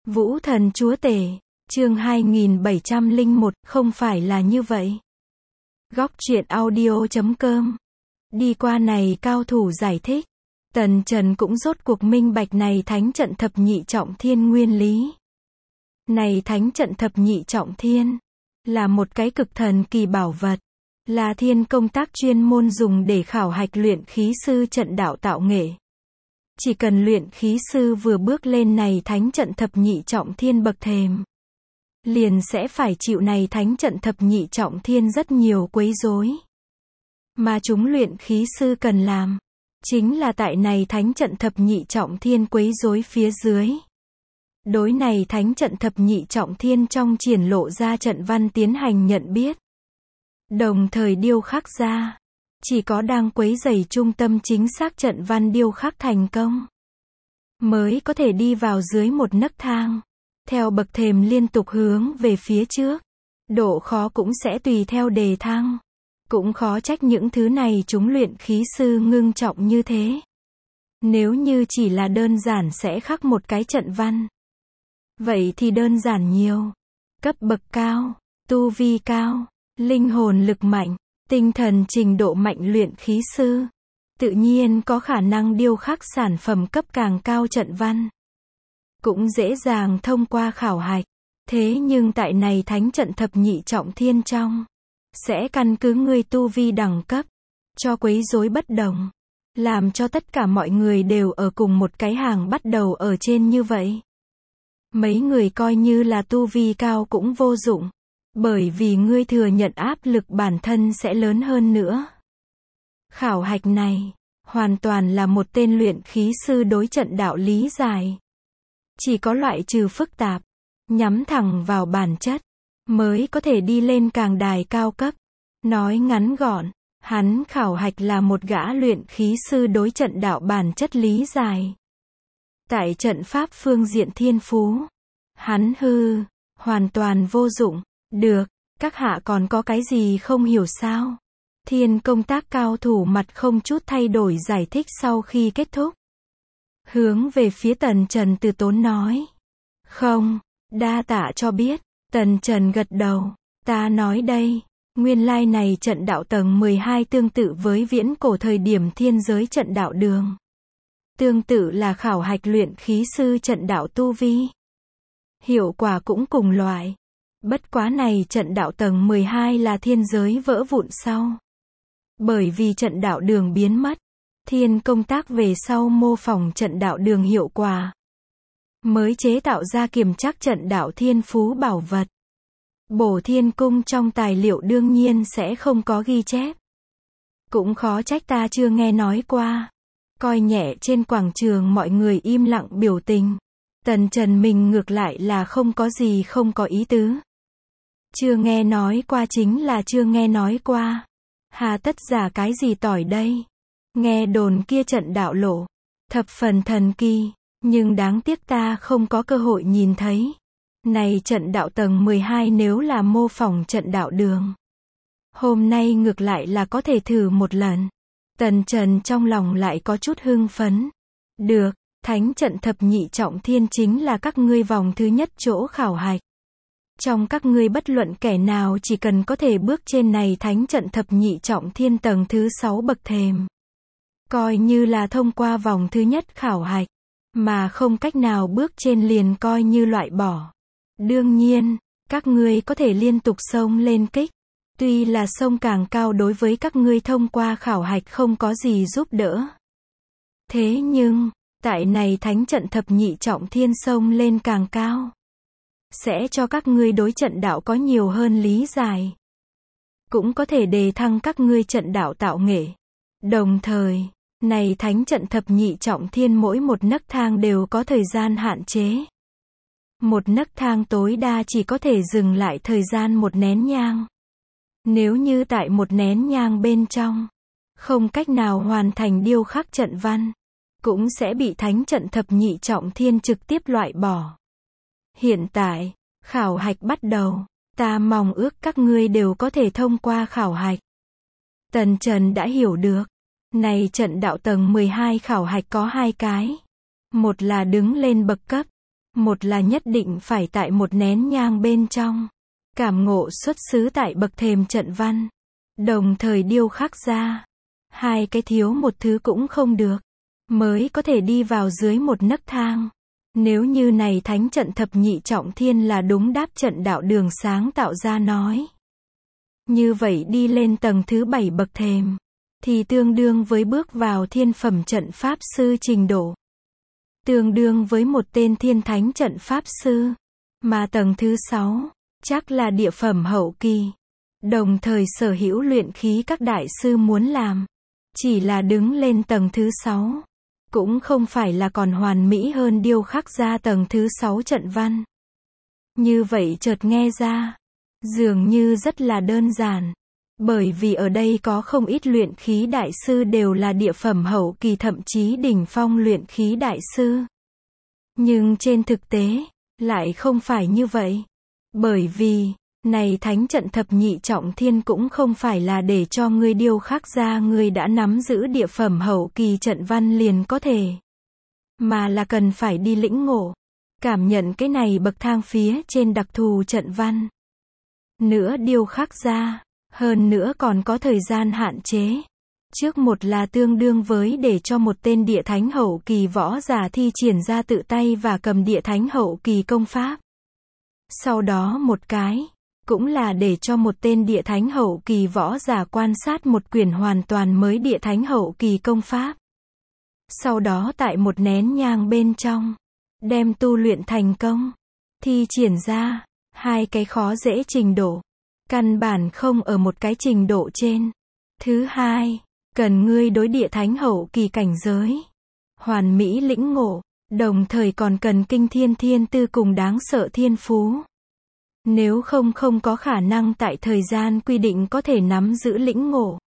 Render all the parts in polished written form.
Vũ Thần Chúa Tể, chương 2701, không phải là như vậy. Góc truyện audio.com. Đi qua này cao thủ giải thích. Tần Trần cũng rốt cuộc minh bạch này thánh trận thập nhị trọng thiên nguyên lý. Này thánh trận thập nhị trọng thiên là một cái cực thần kỳ bảo vật, là thiên công tác chuyên môn dùng để khảo hạch luyện khí sư trận đạo tạo nghệ. Chỉ cần luyện khí sư vừa bước lên này thánh trận thập nhị trọng thiên bậc thềm, liền sẽ phải chịu này thánh trận thập nhị trọng thiên rất nhiều quấy rối. Mà chúng luyện khí sư cần làm, chính là tại này thánh trận thập nhị trọng thiên quấy rối phía dưới. Đối này thánh trận thập nhị trọng thiên trong triển lộ ra trận văn tiến hành nhận biết. Đồng thời điêu khắc ra. Chỉ có đang quấy rầy trung tâm chính xác trận văn điêu khắc thành công, mới có thể đi vào dưới một nấc thang. Theo bậc thềm liên tục hướng về phía trước. Độ khó cũng sẽ tùy theo đề thăng. Cũng khó trách những thứ này chúng luyện khí sư ngưng trọng như thế. Nếu như chỉ là đơn giản sẽ khắc một cái trận văn, vậy thì đơn giản nhiều. Cấp bậc cao, tu vi cao, linh hồn lực mạnh, tinh thần trình độ mạnh luyện khí sư, tự nhiên có khả năng điêu khắc sản phẩm cấp càng cao trận văn. Cũng dễ dàng thông qua khảo hạch. Thế nhưng tại này thánh trận thập nhị trọng thiên trong, sẽ căn cứ người tu vi đẳng cấp, cho quấy rối bất đồng. Làm cho tất cả mọi người đều ở cùng một cái hàng bắt đầu ở trên như vậy. Mấy người coi như là tu vi cao cũng vô dụng. Bởi vì ngươi thừa nhận áp lực bản thân sẽ lớn hơn nữa. Khảo hạch này, hoàn toàn là một tên luyện khí sư đối trận đạo lý giải. Chỉ có loại trừ phức tạp, nhắm thẳng vào bản chất, mới có thể đi lên càng đài cao cấp. Nói ngắn gọn, hắn khảo hạch là một gã luyện khí sư đối trận đạo bản chất lý giải. Tại trận pháp phương diện thiên phú, hắn hoàn toàn vô dụng. Được, các hạ còn có cái gì không hiểu sao? Thiên công tác cao thủ mặt không chút thay đổi giải thích sau khi kết thúc. Hướng về phía Tần Trần từ tốn nói. Không, đa tạ cho biết. Tần Trần gật đầu. Ta nói đây, nguyên lai này trận đạo tầng 12 tương tự với viễn cổ thời điểm thiên giới trận đạo đường. Tương tự là khảo hạch luyện khí sư trận đạo tu vi. Hiệu quả cũng cùng loại. Bất quá này trận đạo tầng 12 là thiên giới vỡ vụn sau. Bởi vì trận đạo đường biến mất, thiên công tác về sau mô phỏng trận đạo đường hiệu quả, mới chế tạo ra kiểm trắc trận đạo thiên phú bảo vật. Bổ thiên cung trong tài liệu đương nhiên sẽ không có ghi chép. Cũng khó trách ta chưa nghe nói qua. Coi nhẹ trên quảng trường mọi người im lặng biểu tình. Tần Trần mình ngược lại là không có gì không có ý tứ. Chưa nghe nói qua chính là chưa nghe nói qua. Hà tất giả cái gì tỏi đây. Nghe đồn kia trận đạo lộ, thập phần thần kỳ, nhưng đáng tiếc ta không có cơ hội nhìn thấy. Này trận đạo tầng 12 nếu là mô phỏng trận đạo đường, hôm nay ngược lại là có thể thử một lần. Tần Trần trong lòng lại có chút hưng phấn. Được, thánh trận thập nhị trọng thiên chính là các ngươi vòng thứ nhất chỗ khảo hạch. Trong các ngươi bất luận kẻ nào chỉ cần có thể bước trên này thánh trận thập nhị trọng thiên tầng thứ 6 bậc thềm, coi như là thông qua vòng thứ nhất khảo hạch, mà không cách nào bước trên liền coi như loại bỏ. Đương nhiên, các ngươi có thể liên tục xông lên kích. Tuy là xông càng cao đối với các ngươi thông qua khảo hạch không có gì giúp đỡ. Thế nhưng, tại này thánh trận thập nhị trọng thiên xông lên càng cao, sẽ cho các ngươi đối trận đạo có nhiều hơn lý giải. Cũng có thể đề thăng các ngươi trận đạo tạo nghệ. Đồng thời, này thánh trận thập nhị trọng thiên mỗi một nấc thang đều có thời gian hạn chế. Một nấc thang tối đa chỉ có thể dừng lại thời gian một nén nhang. Nếu như tại một nén nhang bên trong, không cách nào hoàn thành điêu khắc trận văn, cũng sẽ bị thánh trận thập nhị trọng thiên trực tiếp loại bỏ. Hiện tại, khảo hạch bắt đầu, ta mong ước các ngươi đều có thể thông qua khảo hạch. Tần Trần đã hiểu được, này trận đạo tầng 12 khảo hạch có hai cái. Một là đứng lên bậc cấp, Một là nhất định phải tại một nén nhang bên trong. Cảm ngộ xuất xứ tại bậc thềm trận văn. Đồng thời điêu khắc ra. Hai cái thiếu một thứ cũng không được. Mới có thể đi vào dưới một nấc thang. Nếu như này thánh trận thập nhị trọng thiên là đúng đáp trận đạo đường sáng tạo ra nói. Như vậy đi lên tầng thứ 7 bậc thềm. Thì tương đương với bước vào thiên phẩm trận pháp sư trình độ. Tương đương với một tên thiên thánh trận pháp sư. Mà tầng thứ 6, chắc là địa phẩm hậu kỳ. Đồng thời sở hữu luyện khí các đại sư muốn làm. Chỉ là đứng lên tầng thứ 6. Cũng không phải là còn hoàn mỹ hơn điêu khắc ra tầng thứ 6 trận văn. Như vậy chợt nghe ra. Dường như rất là đơn giản. Bởi vì ở đây có không ít luyện khí đại sư đều là địa phẩm hậu kỳ thậm chí đỉnh phong luyện khí đại sư. Nhưng trên thực tế, lại không phải như vậy. Bởi vì, này thánh trận thập nhị trọng thiên cũng không phải là để cho ngươi điêu khắc ra ngươi đã nắm giữ địa phẩm hậu kỳ trận văn liền có thể. Mà là cần phải đi lĩnh ngộ. Cảm nhận cái này bậc thang phía trên đặc thù trận văn. Nữa điêu khắc ra. Hơn nữa còn có thời gian hạn chế. Trước một là tương đương với để cho một tên địa thánh hậu kỳ võ giả thi triển ra tự tay và cầm địa thánh hậu kỳ công pháp. Sau đó một cái, cũng là để cho một tên địa thánh hậu kỳ võ giả quan sát một quyển hoàn toàn mới địa thánh hậu kỳ công pháp. Sau đó tại một nén nhang bên trong, đem tu luyện thành công, thi triển ra, hai cái khó dễ trình độ. Căn bản không ở một cái trình độ trên. Thứ hai, cần ngươi đối địa thánh hậu kỳ cảnh giới. Hoàn mỹ lĩnh ngộ, đồng thời còn cần kinh thiên thiên tư cùng đáng sợ thiên phú. Nếu không có khả năng tại thời gian quy định có thể nắm giữ lĩnh ngộ.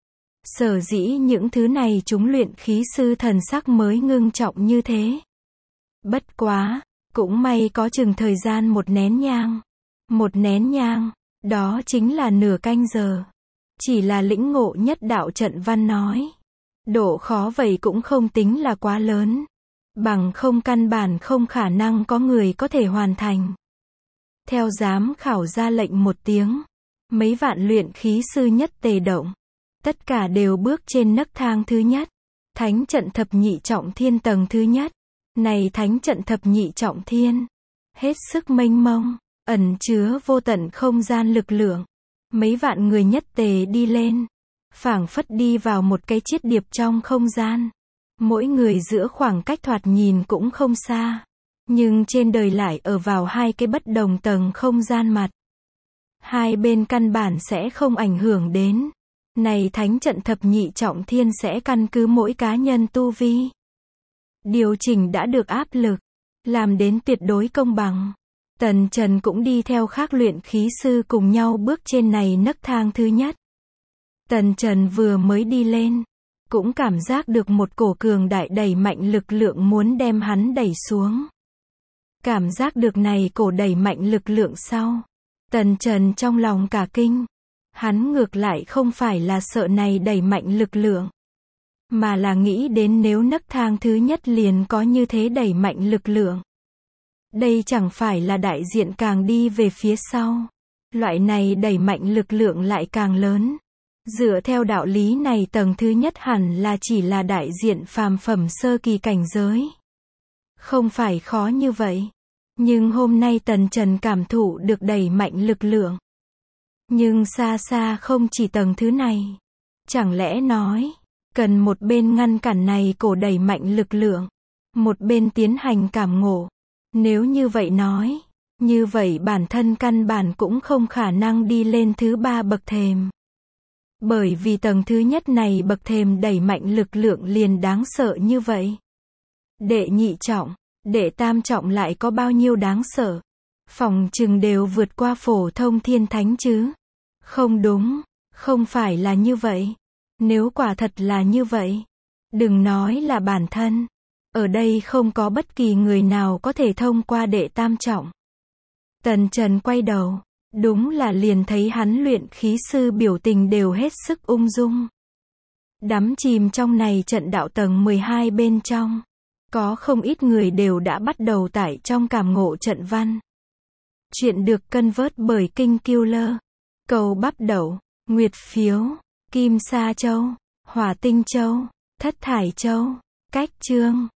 Sở dĩ những thứ này chúng luyện khí sư thần sắc mới ngưng trọng như thế. Bất quá, cũng may có chừng thời gian một nén nhang. Một nén nhang. Đó chính là nửa canh giờ. Chỉ là lĩnh ngộ nhất đạo trận văn nói. Độ khó vậy cũng không tính là quá lớn. Bằng không căn bản không khả năng có người có thể hoàn thành. Theo giám khảo ra lệnh một tiếng. Mấy vạn luyện khí sư nhất tề động. Tất cả đều bước trên nấc thang thứ nhất. Thánh trận thập nhị trọng thiên tầng thứ nhất. Này thánh trận thập nhị trọng thiên. Hết sức mênh mông. Ẩn chứa vô tận không gian lực lượng. Mấy vạn người nhất tề đi lên. Phảng phất đi vào một cái chiết điệp trong không gian. Mỗi người giữa khoảng cách thoạt nhìn cũng không xa. Nhưng trên đời lại ở vào hai cái bất đồng tầng không gian mặt. Hai bên căn bản sẽ không ảnh hưởng đến. Này thánh trận thập nhị trọng thiên sẽ căn cứ mỗi cá nhân tu vi. Điều chỉnh đã được áp lực. Làm đến tuyệt đối công bằng. Tần Trần cũng đi theo khác luyện khí sư cùng nhau bước trên này nấc thang thứ nhất. Tần Trần vừa mới đi lên, cũng cảm giác được một cổ cường đại đẩy mạnh lực lượng muốn đem hắn đẩy xuống. Cảm giác được này cổ đẩy mạnh lực lượng sau. Tần Trần trong lòng cả kinh. Hắn ngược lại không phải là sợ này đẩy mạnh lực lượng. Mà là nghĩ đến nếu nấc thang thứ nhất liền có như thế đẩy mạnh lực lượng. Đây chẳng phải là đại diện càng đi về phía sau. Loại này đẩy mạnh lực lượng lại càng lớn. Dựa theo đạo lý này tầng thứ nhất hẳn là chỉ là đại diện phàm phẩm sơ kỳ cảnh giới. Không phải khó như vậy. Nhưng hôm nay Tần Trần cảm thụ được đẩy mạnh lực lượng. Nhưng xa xa không chỉ tầng thứ này. Chẳng lẽ nói, cần một bên ngăn cản này cổ đẩy mạnh lực lượng. Một bên tiến hành cảm ngộ. Nếu như vậy nói, như vậy bản thân căn bản cũng không khả năng đi lên thứ ba bậc thềm. Bởi vì tầng thứ nhất này bậc thềm đẩy mạnh lực lượng liền đáng sợ như vậy. Đệ nhị trọng, đệ tam trọng lại có bao nhiêu đáng sợ? Phòng chừng đều vượt qua phổ thông thiên thánh chứ. Không đúng, không phải là như vậy. Nếu quả thật là như vậy, đừng nói là bản thân. Ở đây không có bất kỳ người nào có thể thông qua đệ tam trọng. Tần Trần quay đầu, đúng là liền thấy hắn luyện khí sư biểu tình đều hết sức ung dung. Đắm chìm trong này trận đạo tầng 12 bên trong. Có không ít người đều đã bắt đầu tải trong cảm ngộ trận văn. Chuyện được convert bởi Kinh Killer. Cầu Bắp Đậu, Nguyệt Phiếu, Kim Sa Châu, Hỏa Tinh Châu, Thất Thải Châu, Cách Chương.